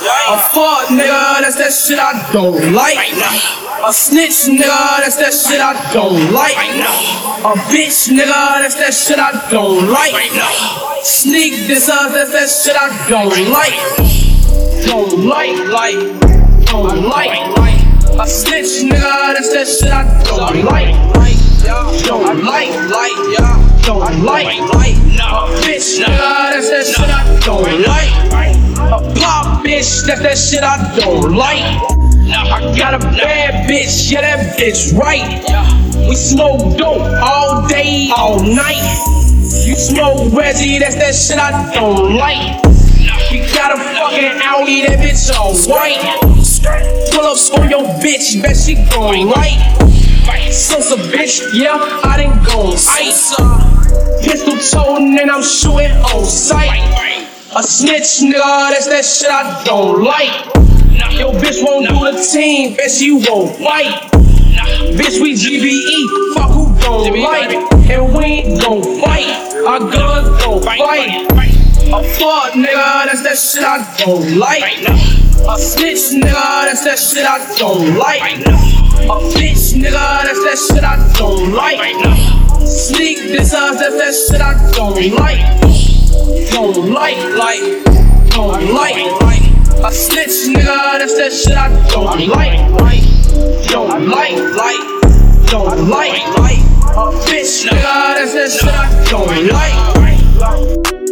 A fuck nigga, that's that shit I don't like. A snitch nigga, that's that shit I don't like. A bitch nigga, that's that shit I don't like. Sneak this up, that's that shit I don't like. Don't like. A snitch nigga, that's that shit I don't like. Don't like. A bitch nigga, that's that shit I don't like. A pop bitch, that's that shit I don't like. I got a bad bitch, yeah that bitch right. We smoke dope all day, all night. You smoke Reggie, that's that shit I don't like. We got a fucking Audi, that bitch all white. Pull up on your bitch, bet she gon' right. Sosa bitch, yeah, I done gon' ice. Pistol toting and I'm shooting on sight. A snitch nigga, that's that shit I don't like. Yo bitch won't do the team, bet she won't fight. Bitch we GBE, fuck who gon' like. And we ain't gon' fight, our guns gon' fight. A fuck nigga, that's that shit I don't like. A snitch nigga, that's that shit I don't like. A bitch nigga, that's that shit I don't like. Sneak this up, that's that shit I don't like. Don't like. A snitch nigga, that's that shit I don't like. Don't like. A bitch nigga, that's that shit I don't like.